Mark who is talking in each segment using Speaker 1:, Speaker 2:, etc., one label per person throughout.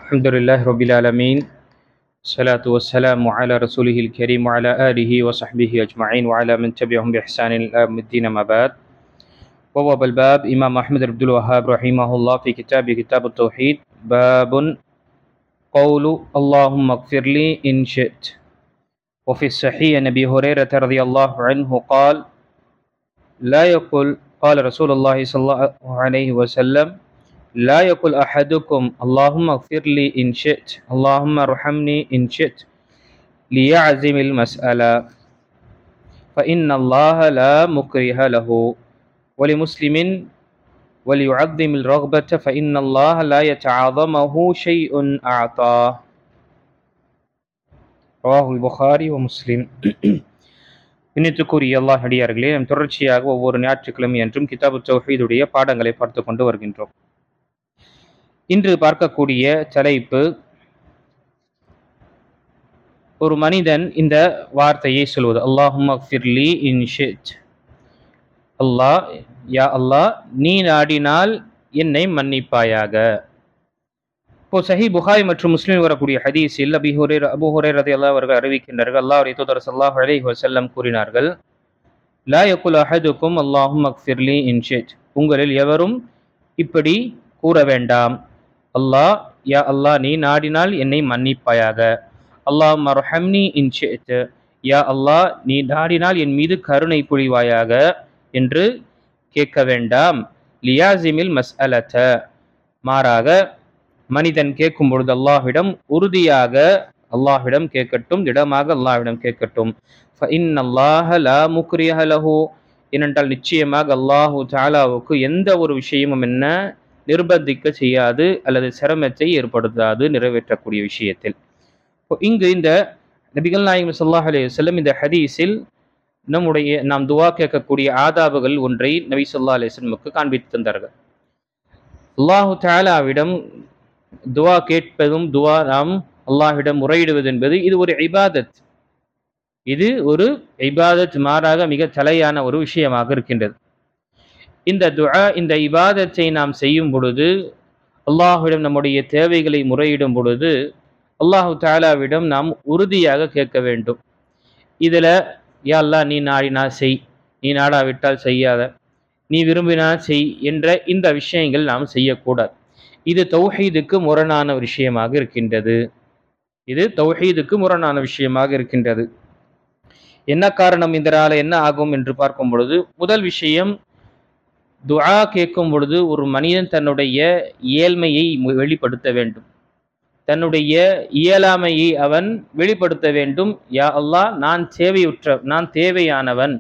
Speaker 1: الحمد لله رب العالمين. الصلاة والسلام على رسوله الكريم وعلى آله وصحبه أجمعين وعلى من تبعهم بإحسان إلى يوم الدين ما بعد. ووب الباب إمام أحمد بن عبد الوهاب رحمه الله في كتابه كتاب التوحيد باب قول اللهم اغفر لي إن شئت. وفي الصحيح عن أبي هريرة رضي الله عنه قال لا يقول قال رسول الله صلى الله عليه وسلم لا يقول أحدكم اللهم اغفر لي إن شئت اللهم ارحمني إن شئت ليعزم المسألة فإن الله لا مكره له ولمسلم وليعظم الرغبة فإن الله لا يتعاظمه شيء أعطاه رواه البخاري ومسلم. இன்னித்துக்குரிய அல்லாஹ் அடியார்களே, நாம் தொடர்ச்சியாக ஒவ்வொரு ஞாயிற்றுக்கிழமை என்றும் கிதாபு தௌஹீதுடைய பாடங்களை பார்த்து கொண்டு வருகின்றோம். இன்று பார்க்கக்கூடிய தலைப்பு, ஒரு மனிதன் இந்த வார்த்தையை சொல்வது அல்லாஹும்ம ஃபிர்லி இன் ஷித். அல்லாஹ், யா அல்லாஹ், நீ நாடினால் என்னை மன்னிப்பாயாக. இப்போ சஹீஹ் புகாரி மற்றும் முஸ்லிம் வரக்கூடிய ஹதீஸில் அபூ ஹுரைரா ரலியல்லாஹு அவர்கள் அறிவிக்கின்றார்கள், அல்லாஹ்வுடைய தூதர் ஸல்லல்லாஹு அலைஹி வஸல்லம் கூறினார்கள், லா யகுல் அஹதுக்கும் அல்லாஹும்ம ஃபிர்லி இன் ஷித். உங்களில் எவரும் இப்படி கூற வேண்டாம், அல்லாஹ், யா அல்லாஹ், நீ நாடினால் என்னை மன்னிப்பாயாக. அல்லாஹும்ம அர்ஹம்னி இன் ஷித், யா அல்லாஹ், நீ நாடினால் என் மீது கருணை புரிவாயாக என்று கேட்க வேண்டாம். லியாசிமில் மஸ்அலத, மாறாக மனிதன் கேட்கும் பொழுது அல்லாஹ்விடம் உறுதியாக அல்லாஹ்விடம் கேட்கட்டும், திடமாக அல்லாஹ்விடம் கேட்கட்டும். ஃபஇன்னல்லாஹ லா முக்ரிஹ லஹு, ஏனென்றால் நிச்சயமாக அல்லாஹு தஆலாவுக்கு எந்த ஒரு விஷயமும் என்ன நிர்பந்திக்க செய்யாது அல்லது சிரமத்தை ஏற்படுத்தாது நிறைவேற்றக்கூடிய விஷயத்தில். இங்கு இந்த நபிகள் நாயகம் ஸல்லல்லாஹு அலைஹி வஸல்லம் இந்த ஹதீஸில் நாம் துஆ கேட்கக்கூடிய ஆதாபுகள் ஒன்றை நபி ஸல்லல்லாஹு அலைஹி வஸல்லமுக்கு காண்பித்து தந்தார்கள். அல்லாஹு தஆலாவிடம் துஆ கேட்பதும் நாம் அல்லாஹ்விடம் முறையிடுவது என்பது இது ஒரு இபாதத். இது ஒரு இபாதத், மாறாக மிக தலையான ஒரு விஷயமாக இருக்கின்றது. இந்த துஆ, இந்த இபாதத்தை நாம் செய்யும் பொழுது, அல்லாஹ்விடம் நம்முடைய தேவைகளை முறையிடும் பொழுது அல்லாஹு தஆலாவிடம் நாம் உறுதியாக கேட்க வேண்டும். இதில் யா அல்லாஹ், நீ நாடினா செய், நீ நாடாவிட்டால் செய்யாத, நீ விரும்பினால் செய் என்ற இந்த விஷயங்கள் நாம் செய்யக்கூடாது. இது தௌஹீதுக்கு முரணான விஷயமாக இருக்கின்றது. இது தௌஹீதுக்கு முரணான விஷயமாக இருக்கின்றது. என்ன காரணம், இதனால என்ன ஆகும் என்று பார்க்கும் பொழுது, முதல் விஷயம், துஆ கேட்கும் பொழுது ஒரு மனிதன் தன்னுடைய ஏழ்மையை வெளிப்படுத்த வேண்டும், தன்னுடைய இயலாமையை அவன் வெளிப்படுத்த வேண்டும். யா அல்லாஹ், நான் தேவையானவன்,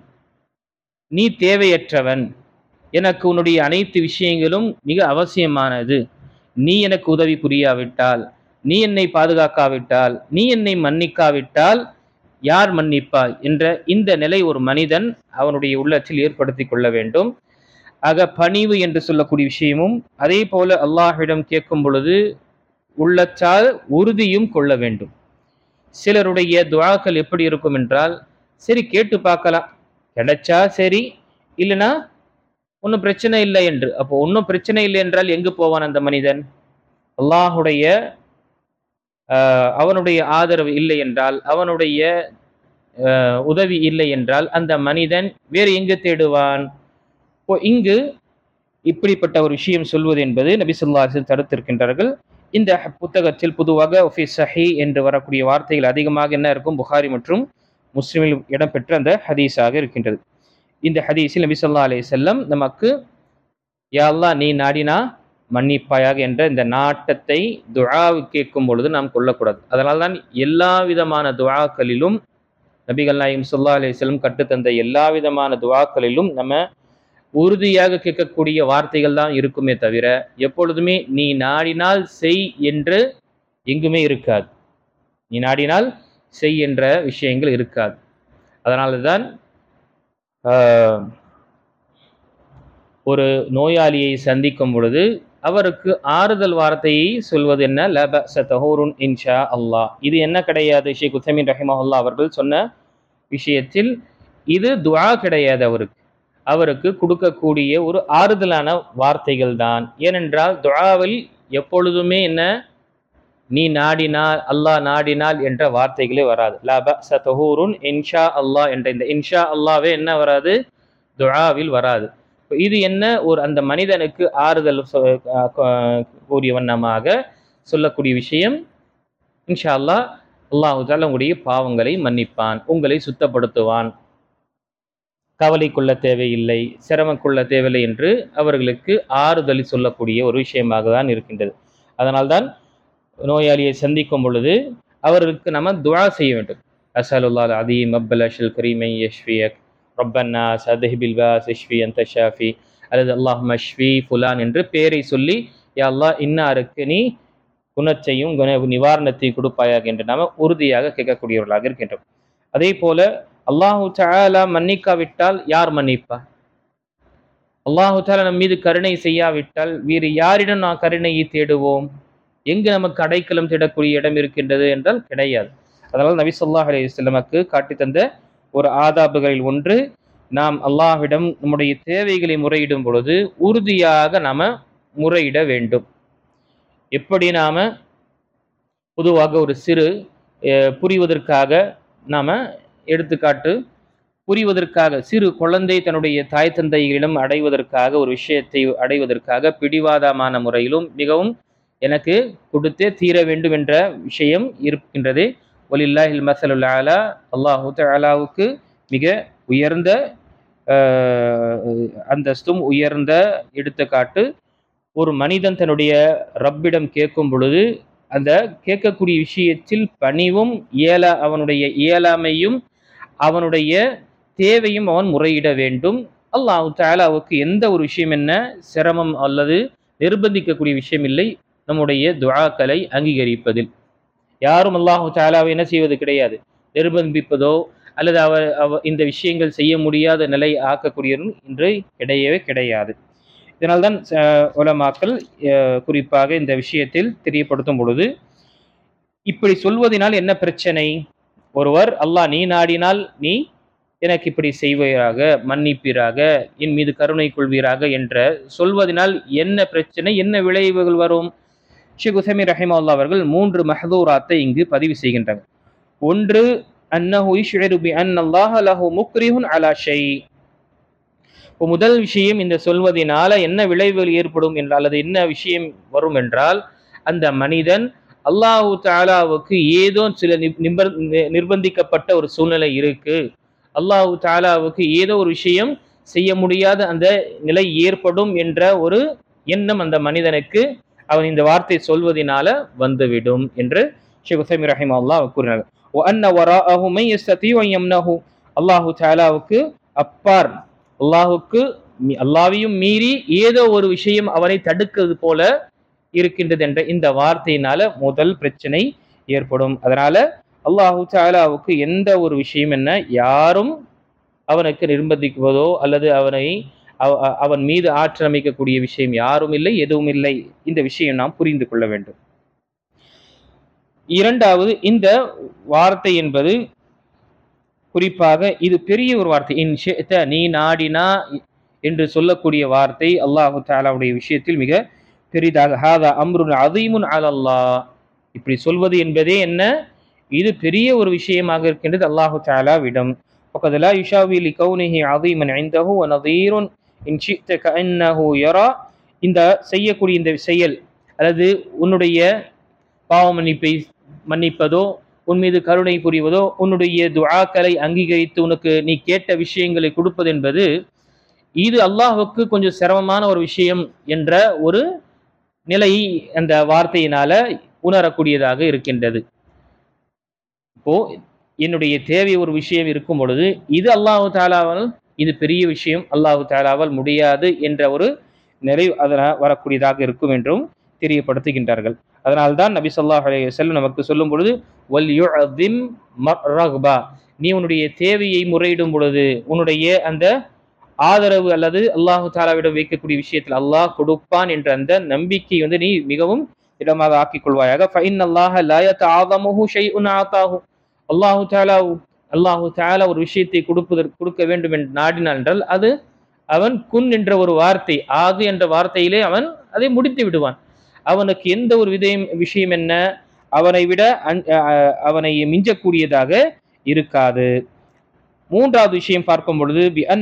Speaker 1: நீ தேவையற்றவன், எனக்கு உன்னுடைய அனைத்து விஷயங்களும் மிக அவசியமானது. நீ எனக்கு உதவி புரியாவிட்டால், நீ என்னை பாதுகாக்காவிட்டால், நீ என்னை மன்னிக்காவிட்டால் யார் மன்னிப்பாய் என்ற இந்த நிலை ஒரு மனிதன் அவனுடைய உள்ளத்தில் ஏற்படுத்தி கொள்ள வேண்டும். ஆக பணிவு என்று சொல்லக்கூடிய விஷயமும் அதே போல அல்லாஹ்விடம் கேட்கும் பொழுது உள்ளத்தால் உறுதியும் கொள்ள வேண்டும். சிலருடைய துஆக்கள் எப்படி இருக்கும் என்றால், சரி கேட்டு பார்க்கலாம், கிடைச்சா சரி, இல்லைன்னா ஒன்றும் பிரச்சனை இல்லை என்று. அப்போ ஒன்றும் பிரச்சனை இல்லை என்றால் எங்கு போவான் அந்த மனிதன்? அவனுடைய ஆதரவு இல்லை என்றால், அவனுடைய உதவி இல்லை என்றால் அந்த மனிதன் வேறு எங்கு தேடுவான்? இங்கு இப்படிப்பட்ட ஒரு விஷயம் சொல்வது என்பது நபி ஸல்லல்லாஹு அலைஹி வஸல்லம் தடுத்திருக்கின்றார்கள். இந்த புத்தகத்தில் பொதுவாக ஃபி ஸஹீஹ் என்று வரக்கூடிய வார்த்தைகள் அதிகமாக என்ன இருக்கும், புகாரி மற்றும் முஸ்லிமில் இடம்பெற்ற அந்த ஹதீஸாக இருக்கின்றது. இந்த ஹதீஸில் நபி ஸல்லல்லாஹு அலைஹி வஸல்லம் நமக்கு யா அல்லாஹ், நீ நாடினா மன்னிப்பாயாக என்ற இந்த நாட்டத்தை துஆ கேட்கும் பொழுது நாம் கொள்ளக்கூடாது. அதனால்தான் எல்லா விதமான துஆக்களிலும் நபிகள் நாயகம் ஸல்லல்லாஹு அலைஹி வஸல்லம் கற்றுத்தந்த எல்லா விதமான துஆக்களிலும் நம்ம உறுதியாக கேட்கக்கூடிய வார்த்தைகள் தான் இருக்குமே தவிர எப்பொழுதுமே நீ நாடினால் செய் என்று எங்குமே இருக்காது. நீ நாடினால் செய் என்ற விஷயங்கள் இருக்காது. அதனால தான் ஒரு நோயாளியை சந்திக்கும் பொழுது அவருக்கு ஆறுதல் வார்த்தையை சொல்வது என்ன, லா பஅஸ தஹூருன் இன்ஷா அல்லாஹ். இது என்ன கிடையாது, ஷேக் உத்தைமீன் ரஹிமஹுல்லாஹ் அவர்கள் சொன்ன விஷயத்தில் இது துஆ கிடையாது. அவருக்கு கொடுக்கக்கூடிய ஒரு ஆறுதலான வார்த்தைகள் தான். ஏனென்றால் துஆவில் எப்பொழுதுமே என்ன, நீ நாடினால், அல்லாஹ் நாடினால் என்ற வார்த்தைகளே வராது. லா பஅஸ தஹூருன் இன்ஷா அல்லாஹ் என்ற இந்த இன்ஷா அல்லாவே என்ன வராது, துஆவில் வராது. இது என்ன, ஒரு அந்த மனிதனுக்கு ஆறுதல் கூறிய வண்ணமாக சொல்லக்கூடிய விஷயம். இன்ஷா அல்லாஹ், அல்லாஹு தஆலா உங்களுடைய பாவங்களை மன்னிப்பான், உங்களை சுத்தப்படுத்துவான், கவலை கொள்ள தேவையில்லை, சிரமம் கொள்ள தேவையில்லை என்று அவர்களுக்கு ஆறுதல் சொல்லக்கூடிய ஒரு விஷயமாக தான் இருக்கின்றது. அதனால்தான் நோயாளியை சந்திக்கும் பொழுது அவர்களுக்கு நம்ம துஆ செய்ய வேண்டும். அஸ்அலுல்லாஹ் அலீம் அப்பல் அஷல் கரீமை யஷ்ஃபியக் ரப்பன்னா சதஹிபில் பாஸ் யஷ்ஃபி அன்த ஷாஃபி, அல்லது அல்லாஹும்ம ஷ்ஃபி ஃபுலான் என்று பெயரை சொல்லி, யா அல்லாஹ் இன்னாருக்கு நீ குணத்தையும் நிவாரணத்தை கொடுப்பாயாக என்று நாம் உறுதியாக கேட்கக்கூடியவர்களாக இருக்கின்றோம். அதே போல அல்லாஹு தஆலா மன்னிக்காவிட்டால் யார் மன்னிப்பா? அல்லாஹு தஆலா நம் மீது கருணை செய்யாவிட்டால் வேறு யாரிடம் நாம் கருணையை தேடுவோம்? எங்கு நமக்கு அடைக்கலம் தேடக்கூடிய இடம் இருக்கின்றது என்றால் கிடையாது. அதனால் நபி ஸல்லல்லாஹு அலைஹி வஸல்லமக்கு காட்டி தந்த ஒரு ஆதாபுகளில் ஒன்று, நாம் அல்லாஹ்விடம் நம்முடைய தேவைகளை முறையிடும் பொழுது உறுதியாக நாம முறையிட வேண்டும். எப்படி நாம பொதுவாக ஒரு சிறு புரிவதற்காக நாம எடுத்துக்காட்டு, புரிவதற்காக சிறு குழந்தை தன்னுடைய தாய் தந்தைகளிடம் அடைவதற்காக, ஒரு விஷயத்தை அடைவதற்காக பிடிவாதமான முறையிலும் மிகவும் எனக்கு கொடுத்தே தீர வேண்டும் என்ற விஷயம் இருக்கின்றது. வலில்லாஹில் மஸலுல் அலா, அல்லாஹு தஆலாவுக்கு மிக உயர்ந்த அந்தஸ்தும் உயர்ந்த எடுத்துக்காட்டு. ஒரு மனிதன் தன்னுடைய ரப்பிடம் கேட்கும் பொழுது அந்த கேட்கக்கூடிய விஷயத்தில் பணிவும் அவனுடைய இயலாமையும் அவனுடைய தேவையும் அவன் முறையிட வேண்டும். அல்லாஹு தஆலாவுக்கு எந்த ஒரு விஷயம் என்ன சிரமம் அல்லது நிர்பந்திக்கக்கூடிய விஷயம் இல்லை நம்முடைய துஆக்களை அங்கீகரிப்பதில். யாரும் அல்லாஹு தஆலாவை என்ன செய்வது கிடையாது, நிர்பந்திப்பதோ அல்லது இந்த விஷயங்கள் செய்ய முடியாத நிலை ஆக்கக்கூடியவரும் இன்று கிடையவே கிடையாது. இதனால்தான் உலமாக்கள் குறிப்பாக இந்த விஷயத்தில் தெரியப்படுத்தும் பொழுது, இப்படி சொல்வதனால் என்ன பிரச்சனை? ஒருவர் அல்லாஹ் நீ நாடினால் நீ எனக்கு இப்படி செய்வீராக, மன்னிப்பீராக, என் மீது கருணை கொள்வீராக என்ற சொல்வதனால் என்ன பிரச்சனை, என்ன விளைவுகள் வரும்? ஷேக் உஸைமீன் ரஹிமஹுல்லாஹ் அவர்கள் 3 மஹ்தூராத்தை இங்கு பதிவு செய்கின்றனர். ஒன்று, அன்னஹு யுஷ்இரு பி அன்னல்லாஹ லஹு முக்ரிஹுன் அலா ஷை. முதல் விஷயம், இந்த சொல்வதனால என்ன விளைவுகள் ஏற்படும் என்றால், அல்லது என்ன விஷயம் வரும் என்றால், அந்த மனிதன் அல்லாஹு தஆலாவுக்கு ஏதோ சில நிர்பந்திக்கப்பட்ட ஒரு சூழ்நிலை இருக்கு, அல்லாஹு தஆலாவுக்கு ஏதோ ஒரு விஷயம் செய்ய முடியாத அந்த நிலை ஏற்படும் என்ற ஒரு எண்ணம் அந்த மனிதனுக்கு அவன் இந்த வார்த்தை சொல்வதனால வந்துவிடும் என்று ஷேக் உஸைமீன் ரஹிமஹுல்லாஹ் கூறினார். வ அன்ன வராஅஹு மை யஸ்ததீஉ அன் யம்னஹு, அல்லாஹு தஆலாவுக்கு அப்பார், அல்லாஹ்வையும் மீறி ஏதோ ஒரு விஷயம் அவனை தடுக்கிறது போல இருக்கின்றது என்ற இந்த வார்த்தையினால முதல் பிரச்சனை ஏற்படும். அதனால அல்லாஹு தஆலாவுக்கு எந்த ஒரு விஷயம் என்ன யாரும் அவனுக்கு நிர்பந்திக்குவதோ அல்லது அவன் மீது ஆற்றல் அமைக்கக்கூடிய விஷயம் யாரும் இல்லை, எதுவும் இல்லை. இந்த விஷயம் நாம் புரிந்து கொள்ள வேண்டும். இரண்டாவது, இந்த வார்த்தை என்பது குறிப்பாக இது பெரிய ஒரு வார்த்தை. இன் ஷிஅத, நீ நாடினா என்று சொல்லக்கூடிய வார்த்தை அல்லாஹு தஆலாவுடைய விஷயத்தில் மிக பெரிதாக, ஹாதா அம்ருன் அதீமுன் அலல்லாஹ், இப்படி சொல்வது என்பதே என்ன, இது பெரிய ஒரு விஷயமாக இருக்கின்றது அல்லாஹு தஆலாவிடம். ஃபகத் லா யுஷாவி லிகௌனிஹி அதீமன் இன்தஹு வ நதீருன் இன் ஷிஅத கஅன்னஹு யரா. இந்த செய்யக்கூடிய இந்த செயல், அல்லது உன்னுடைய பாவ மன்னிப்பதோ, உன் மீது கருணை புரிவதோ, உன்னுடைய துஆக்களை அங்கீகரித்து உனக்கு நீ கேட்ட விஷயங்களை கொடுப்பது என்பது இது அல்லாஹ்வுக்கு கொஞ்சம் சிரமமான ஒரு விஷயம் என்ற ஒரு நிலை அந்த வார்த்தையினால உணரக்கூடியதாக இருக்கின்றது. இப்போ என்னுடைய தேவை ஒரு விஷயம் இருக்கும் பொழுது இது அல்லாஹு தஆலாவால் இது பெரிய விஷயம், அல்லாஹு தஆலாவால் முடியாது என்ற ஒரு நிலை அதனால் வரக்கூடியதாக இருக்கும் என்றும் தெரியப்படுத்துகின்றார்கள். அதனால்தான் நபி ஸல்லல்லாஹு அலைஹி வஸல்லம் நமக்கு சொல்லும் பொழுது வல் யுஅஸிம் மர்ரக்பா, நீ உன்னுடைய தேவையை முறையிடும் பொழுது உன்னுடைய அந்த ஆதரவு அல்லது அல்லாஹு தஆலாவிடம் வைக்கக்கூடிய விஷயத்தில் அல்லாஹ் கொடுப்பான் என்ற அந்த நம்பிக்கை நீ மிகவும் இடமாக ஆக்கிக் கொள்வாயாக. ஃபஇன்னல்லாஹ லா யதஆதமுஹு ஷைஉன் ஆதாஹு, அல்லாஹு தஆலா ஒரு விஷயத்தை கொடுக்க வேண்டும் என்று நாடினான் என்றால் அது அவன் குன் என்ற ஒரு வார்த்தை, ஆகு என்ற வார்த்தையிலே அவன் அதை முடித்து விடுவான். அவனுக்கு எந்த ஒரு விஷயம் என்ன அவனை விட அவனை மிஞ்சக்கூடியதாக இருக்காது. மூன்றாவது விஷயம் பார்க்கும் பொழுது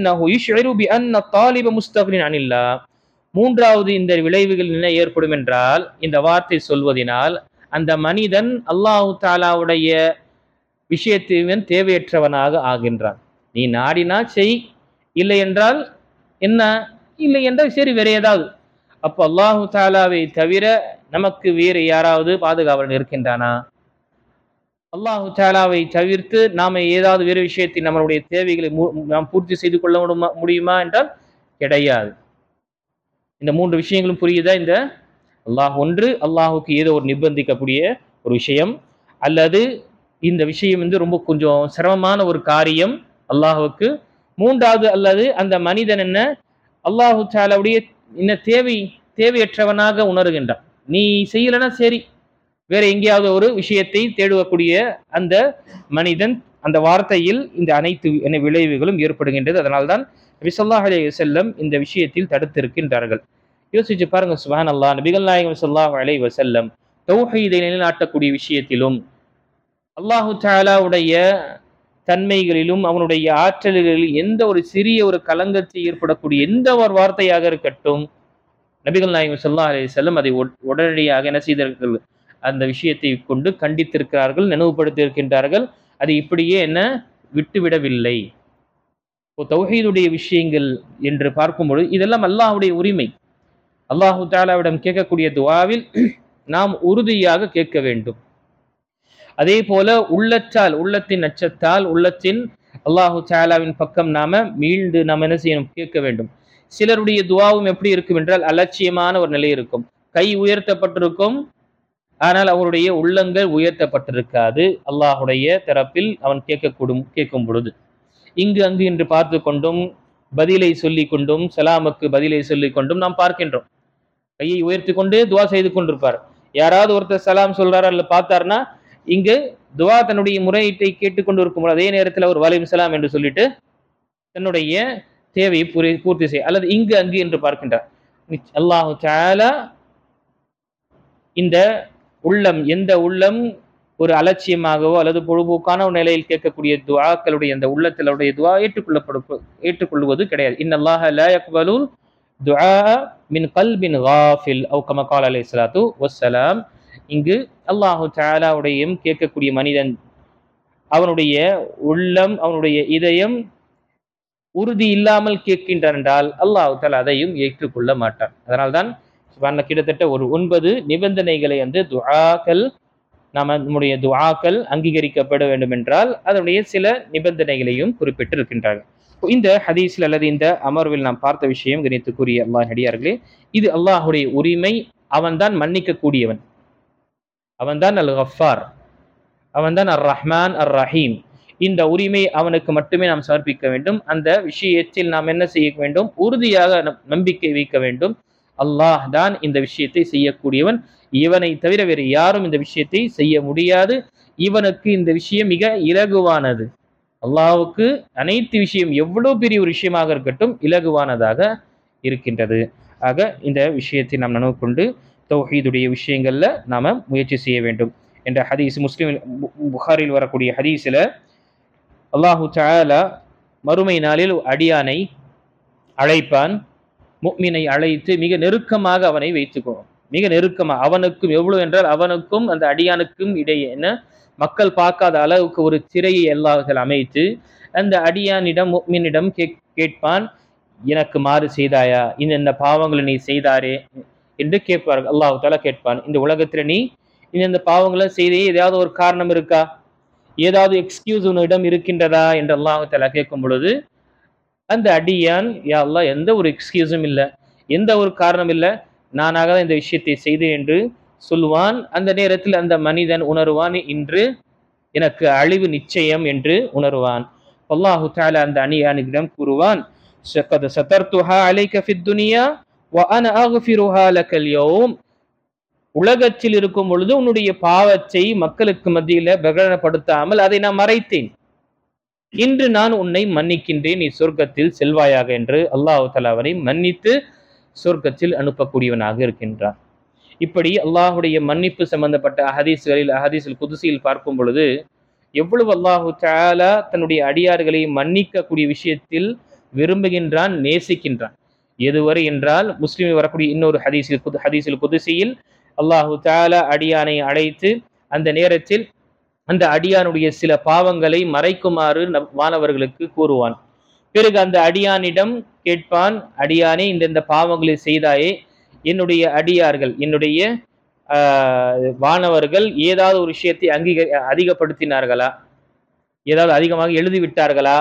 Speaker 1: மூன்றாவது இந்த விளைவுகள் என்ன ஏற்படும் என்றால், இந்த வார்த்தை சொல்வதனால் அந்த மனிதன் அல்லாஹு தாலாவுடைய விஷயத்தின் தேவையற்றவனாக ஆகின்றான். நீ நாடினா செய், இல்லை என்றால் என்ன, இல்லை என்றால் சரி வேற ஏதாவது. அப்போ அல்லாஹு தாலாவை தவிர நமக்கு வேறு யாராவது பாதுகாவலன் இருக்கின்றானா? அல்லாஹு தாலாவை தவிர்த்து நாம ஏதாவது வேறு விஷயத்தில் நம்மளுடைய தேவைகளை நாம் பூர்த்தி செய்து கொள்ள முடியுமா என்றால் கிடையாது. இந்த மூன்று விஷயங்களும் புரியுதா? இந்த ஒன்று அல்லாஹுக்கு ஏதோ ஒரு நிர்பந்திக்கக்கூடிய ஒரு விஷயம், அல்லது இந்த விஷயம் ரொம்ப கொஞ்சம் சிரமமான ஒரு காரியம் அல்லாஹுக்கு. மூன்றாவது, அல்லது அந்த மனிதன் என்ன அல்லாஹு தாலாவுடைய என்ன தேவையற்றவனாக உணர்கின்றான். நீ செய்யலன்னா சரி, வேற எங்கேயாவது ஒரு விஷயத்தை தேடக்கூடிய அந்த மனிதன், அந்த வார்த்தையில் இந்த அனைத்து விளைவுகளும் ஏற்படுகின்றது. அதனால்தான் நபி ஸல்லல்லாஹு அலைஹி வஸல்லம் இந்த விஷயத்தில் தடுத்திருக்கின்றார்கள். யோசிச்சு பாருங்க, சுப்ஹானல்லாஹ். நபிகள் நாயகம் ஸல்லல்லாஹு அலைஹி வஸல்லம் தௌஹீதை நிலைநாட்டக்கூடிய விஷயத்திலும் அல்லாஹு தஆலாவுடைய தன்மைகளிலும் அவனுடைய ஆற்றல்களில் எந்த ஒரு சிறிய ஒரு கலங்கத்தை ஏற்படக்கூடிய எந்த ஒரு வார்த்தையாக இருக்கட்டும், நபிகள் நாயகம் ஸல்லல்லாஹு அலைஹி வஸல்லம் அதை உடனடியாக என்ன செய்தார்கள்? அந்த விஷயத்தை கொண்டு கண்டித்திருக்கிறார்கள், நினைவுபடுத்தியிருக்கின்றார்கள். அது இப்படியே என்ன விட்டுவிடவில்லை. தௌஹீதுடைய விஷயங்கள் என்று பார்க்கும்பொழுது இதெல்லாம் அல்லாஹ்வுடைய உரிமை. அல்லாஹு தஆலாவிடம் கேட்கக்கூடிய துஆவில் நாம் உறுதியாக கேட்க வேண்டும். அதே போல உள்ளத்தின் அச்சத்தால் உள்ளத்தின் அல்லாஹு தஆலாவின் பக்கம் நாம மீண்டு நாம் என்ன செய்யணும்? கேட்க வேண்டும். சிலருடைய துஆவும் எப்படி இருக்கும் என்றால் அலட்சியமான ஒரு நிலை இருக்கும். கை உயர்த்தப்பட்டிருக்கும், ஆனால் அவருடைய உள்ளங்கள் உயர்த்தப்பட்டிருக்காது. அல்லாஹுடைய தரப்பில் அவன் கேட்கும் பொழுது இங்கு அங்கு என்று பார்த்து கொண்டும் பதிலை சொல்லிக் கொண்டும் சலாமுக்கு பதிலை சொல்லிக் கொண்டும் நாம் பார்க்கின்றோம். கையை உயர்த்தி கொண்டு துவா செய்து கொண்டிருப்பார். யாராவது ஒருத்தர் சலாம் சொல்றாரு அல்ல பார்த்தார்னா, இங்கு துவா தன்னுடைய முறையீட்டை கேட்டுக்கொண்டு இருக்கும் அதே நேரத்தில் அவர் வலையும் சலாம் என்று சொல்லிட்டு தன்னுடைய தேவையை பூர்த்தி செய்ய, அல்லது இங்கு அங்கு என்று பார்க்கின்றார். அல்லாஹு தஆலா இந்த எந்த உள்ளம் ஒரு அலட்சியமாகவோ அல்லது பொழுதுபோக்கான ஒரு நிலையில் கேட்கக்கூடிய துஆக்களுடைய அந்த உள்ளத்திலுடைய துஆ ஏற்றுக்கொள்வது கிடையாது. இன்னல்லாஹ லா யக்பலுல் துஆ மின் கல்பின் காஃபில் அவ் கமா கால அலைஹி ஸலாத்து வஸ்ஸலாம். இங்கு அல்லாஹு தஆலாவுடைய கேட்கக்கூடிய மனிதன் அவனுடைய உள்ளம், அவனுடைய இதயம் உறுதி இல்லாமல் கேட்கின்றான் என்றால் அல்லாஹு தஆலா அதையும் ஏற்றுக்கொள்ள மாட்டான். அதனால்தான் கிட்டத்தட்ட ஒரு 9 நிபந்தனைகளை துஆக்கள் நம்முடைய துஆக்கள் அங்கீகரிக்கப்பட வேண்டும் என்றால் அதனுடைய சில நிபந்தனைகளையும் குறிப்பிட்டிருக்கின்றார்கள். இந்த ஹதீஸில் அல்லது இந்த அமர்வில் நாம் பார்த்த விஷயம் கணித்துக்குரிய அல்லாஹ் நடிகார்களே, இது அல்லாஹுடைய உரிமை. அவன்தான் மன்னிக்க கூடியவன், அவன்தான் அல் கஃபார், அவன்தான் அர் ரஹ்மான் அர் ரஹீம். இந்த உரிமை அவனுக்கு மட்டுமே நாம் சமர்ப்பிக்க வேண்டும். அந்த விஷயத்தில் நாம் என்ன செய்ய வேண்டும்? உறுதியாக நம்பிக்கை வைக்க வேண்டும். அல்லாஹ் தான் இந்த விஷயத்தை செய்யக்கூடியவன், இவனை தவிர வேறு யாரும் இந்த விஷயத்தை செய்ய முடியாது. இவனுக்கு இந்த விஷயம் மிக இலகுவானது. அல்லாஹ்வுக்கு அனைத்து விஷயம் எவ்வளவு பெரிய ஒரு விஷயமாக இருக்கட்டும் இலகுவானதாக இருக்கின்றது. ஆக இந்த விஷயத்தை நாம் நினைவு கொண்டு தௌஹீதுடைய விஷயங்கள்ல நாம முயற்சி செய்ய வேண்டும் என்ற ஹதீஸ் முஸ்லிம் புகாரில் வரக்கூடிய ஹதீஸில் அல்லாஹு தஆலா மறுமை நாளில் அடியானை அழைப்பான். முஃமினை அழைத்து மிக நெருக்கமாக அவனை வைத்துக்கணும். மிக நெருக்கமாக அவனுக்கும் எவ்வளவு என்றால் அவனுக்கும் அந்த அடியானுக்கும் இடையே மக்கள் பார்க்காத அளவுக்கு ஒரு திரையை அல்லாஹ் அமைத்து அந்த அடியானிடம் முஃமினிடம் கேட்பான், எனக்கு மாறு செய்தாயா, இந்த பாவங்களை நீ செய்தாரே என்று கேட்பார்கள். அல்லாஹ் தஆலா கேட்பான், இந்த உலகத்துல நீ இந்த பாவங்களை செய்தே ஏதாவது ஒரு காரணம் இருக்கா, ஏதாவது எக்ஸ்கியூஸ் உன்னிடம் இருக்கின்றதா என்று அல்லாஹ் தஆலா கேட்கும் பொழுது அந்த அடியான், யா அல்லாஹ் எந்த ஒரு எக்ஸ்கியூஸும் இல்லை, எந்த ஒரு காரணம் இல்லை, நானாக தான் இந்த விஷயத்தை செய்தேன் என்று சொல்லுவான். அந்த நேரத்தில் அந்த மனிதன் உணர்வான், இன்று எனக்கு அழிவு நிச்சயம் என்று உணர்வான். அல்லாஹு தஆலா அந்த அடியானிடம் கூறுவான், ஸகத் ஸதர்துஹா அலைக ஃபித் துன்யா வ அன அக்ஃபிருஹா லக்கல் யௌம். உலகத்தில் இருக்கும் பொழுது உன்னுடைய பாவத்தை மக்களுக்கு மத்தியில பிரகடனப்படுத்தாமல் அதை நான் மறைத்தேன். இன்று நான் உன்னை மன்னிக்கின்றேன், நீ சொர்க்கத்தில் செல்வாயாக என்று அல்லாஹ் தஆலா அவனை மன்னித்து சொர்க்கத்தில் அனுப்பக்கூடியவனாக இருக்கின்றான். இப்படி அல்லாஹுடைய மன்னிப்பு சம்பந்தப்பட்ட அஹதீஸுல் குதுசியில் பார்க்கும் பொழுது எவ்வளவு அல்லாஹு தஆலா தன்னுடைய அடியார்களை மன்னிக்கக்கூடிய விஷயத்தில் விரும்புகின்றான், நேசிக்கின்றான். எதுவரை என்றால் முஸ்லிமில் வரக்கூடிய இன்னொரு ஹதீஸில் குதுசியில் அல்லாஹு தஆலா அடியானை அழைத்து அந்த நேரத்தில் அந்த அடியானுடைய சில பாவங்களை மறைக்குமாறு வானவர்களுக்கு கூறுவான். பிறகு அந்த அடியானிடம் கேட்பான், அடியானே இந்த பாவங்களை செய்தாயே, என்னுடைய அடியார்கள் என்னுடைய வானவர்கள் ஏதாவது ஒரு விஷயத்தை அதிகப்படுத்தினார்களா, ஏதாவது அதிகமாக எழுதிவிட்டார்களா,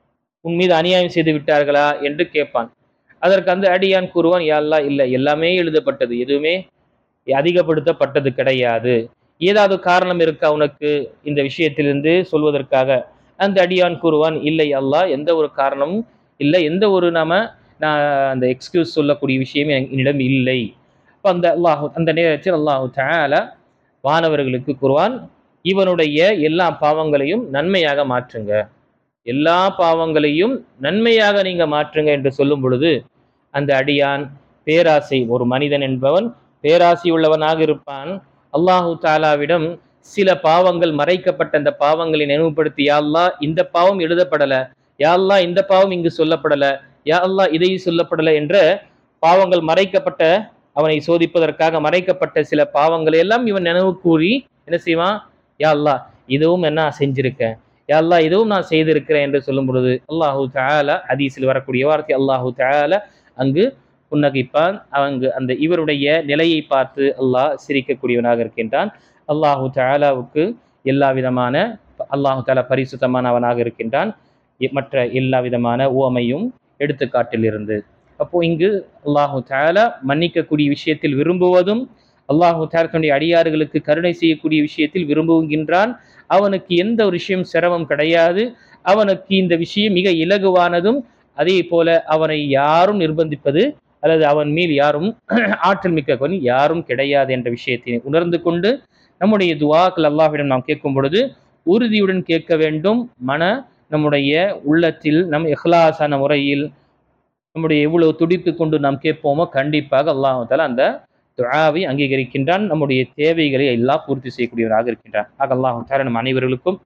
Speaker 1: உன் மீது அநியாயம் செய்து விட்டார்களா என்று கேட்பான். அதற்கு அந்த அடியான் கூறுவான், யா அல்லாஹ், இல்லை, எல்லாமே எழுதப்பட்டது, எதுவுமே அதிகப்படுத்தப்பட்டது கிடையாது. ஏதாவது காரணம் இருக்கா உனக்கு இந்த விஷயத்திலிருந்து சொல்வதற்காக? அந்த அடியான் கூறுவான், இல்லை அல்லாஹ், எந்த ஒரு காரணமும் இல்லை, எந்த ஒரு நான் அந்த எக்ஸ்கியூஸ் சொல்லக்கூடிய விஷயமே என்னிடம் இல்லை. அப்போ அந்த நேரத்தில் அல்லாஹு தஆலா வானவர்களுக்கு கூறுவான், இவனுடைய எல்லா பாவங்களையும் நன்மையாக மாற்றுங்க, எல்லா பாவங்களையும் நன்மையாக நீங்க மாற்றுங்க என்று சொல்லும் பொழுது அந்த அடியான் பேராசை, ஒரு மனிதன் என்பவன் பேராசை உள்ளவனாக இருப்பான். அல்லாஹு தஆலாவிடம் சில பாவங்கள் மறைக்கப்பட்ட அந்த பாவங்களை நினைவுபடுத்தி, யா அல்லாஹ், இந்த பாவம் எழுதப்படல, யா அல்லாஹ், இந்த பாவம் இங்கு சொல்லப்படல, யா அல்லாஹ், இதை சொல்லப்படல என்ற பாவங்கள் மறைக்கப்பட்ட, அவனை சோதிப்பதற்காக மறைக்கப்பட்ட சில பாவங்களை எல்லாம் இவன் நினைவு கூறி என்ன செய்வான், யா அல்லாஹ், இதுவும் என்ன செஞ்சிருக்கேன், யா அல்லாஹ், இதுவும் நான் செய்திருக்கிறேன் என்று சொல்லும் பொழுது அல்லாஹு தஆலா ஹதீஸில் வரக்கூடிய வார்த்தை, அல்லாஹு தஆலா அங்கு புன்னகைப்பான். அந்த இவருடைய நிலையை பார்த்து அல்லாஹ் சிரிக்கக்கூடியவனாக இருக்கின்றான். அல்லாஹு தஆலாவுக்கு எல்லா விதமான, அல்லாஹு தஆலா பரிசுத்தமானவனாக இருக்கின்றான், மற்ற எல்லா விதமான உவமையும் எடுத்துக்காட்டில் இருந்து. அப்போ இங்கு அல்லாஹு தஆலா மன்னிக்கக்கூடிய விஷயத்தில் விரும்புவதும், அல்லாஹு தஆலா தன்னுடைய அடியார்களுக்கு கருணை செய்யக்கூடிய விஷயத்தில் விரும்புகின்றான். அவனுக்கு எந்த ஒரு விஷயம் சிரமம் கிடையாது, அவனுக்கு இந்த விஷயம் மிக இலகுவானதும், அதே போல அவனை யாரும் நிர்பந்திப்பது அல்லது அவன் மேல் யாரும் ஆற்றல் மிக்கவன் யாரும் கிடையாது என்ற விஷயத்தை உணர்ந்து கொண்டு நம்முடைய துஆக்கள் அல்லாஹ்விடம் நாம் கேட்கும் பொழுது உறுதியுடன் கேட்க வேண்டும். நம்முடைய உள்ளத்தில் நம் இஹ்லாஸான முறையில் நம்முடைய எவ்வளவு துடிப்பு கொண்டு நாம் கேட்போமோ கண்டிப்பாக அல்லாஹ் தஆலா அந்த துஆவை அங்கீகரிக்கின்றான், நம்முடைய தேவைகளை எல்லாம் பூர்த்தி செய்யக்கூடியவராக இருக்கின்றான். ஆக அல்லாஹ் தஆலா நம் அனைவர்களுக்கும்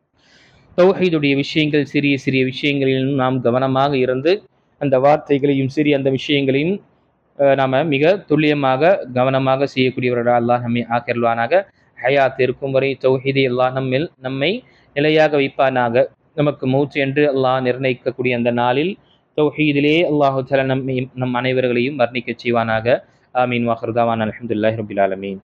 Speaker 1: தௌஹீதுடைய விஷயங்கள், சிறிய சிறிய விஷயங்களிலும் நாம் கவனமாக இருந்து அந்த வார்த்தைகளையும் சிறிய அந்த விஷயங்களையும் நாம மிக துல்லியமாக கவனமாக செய்யக்கூடியவர்களாக அல்லாஹ் நம்மை ஆக்கிரல்வானாக. ஹயாத் இருக்கும் வரை தௌஹீதை அல்லாஹ் நம்மை நிலையாக வைப்பானாக. நமக்கு மௌத் என்று அல்லாஹ் நிர்ணயிக்கக்கூடிய அந்த நாளில் தௌஹீதிலே அல்லாஹு தஆலா நம் அனைவர்களையும் வர்ணிக்க செய்வானாக. ஆமீன். வாஹிர் தஅவானா அல்ஹம்துலில்லாஹி ரப்பில் ஆலமீன்.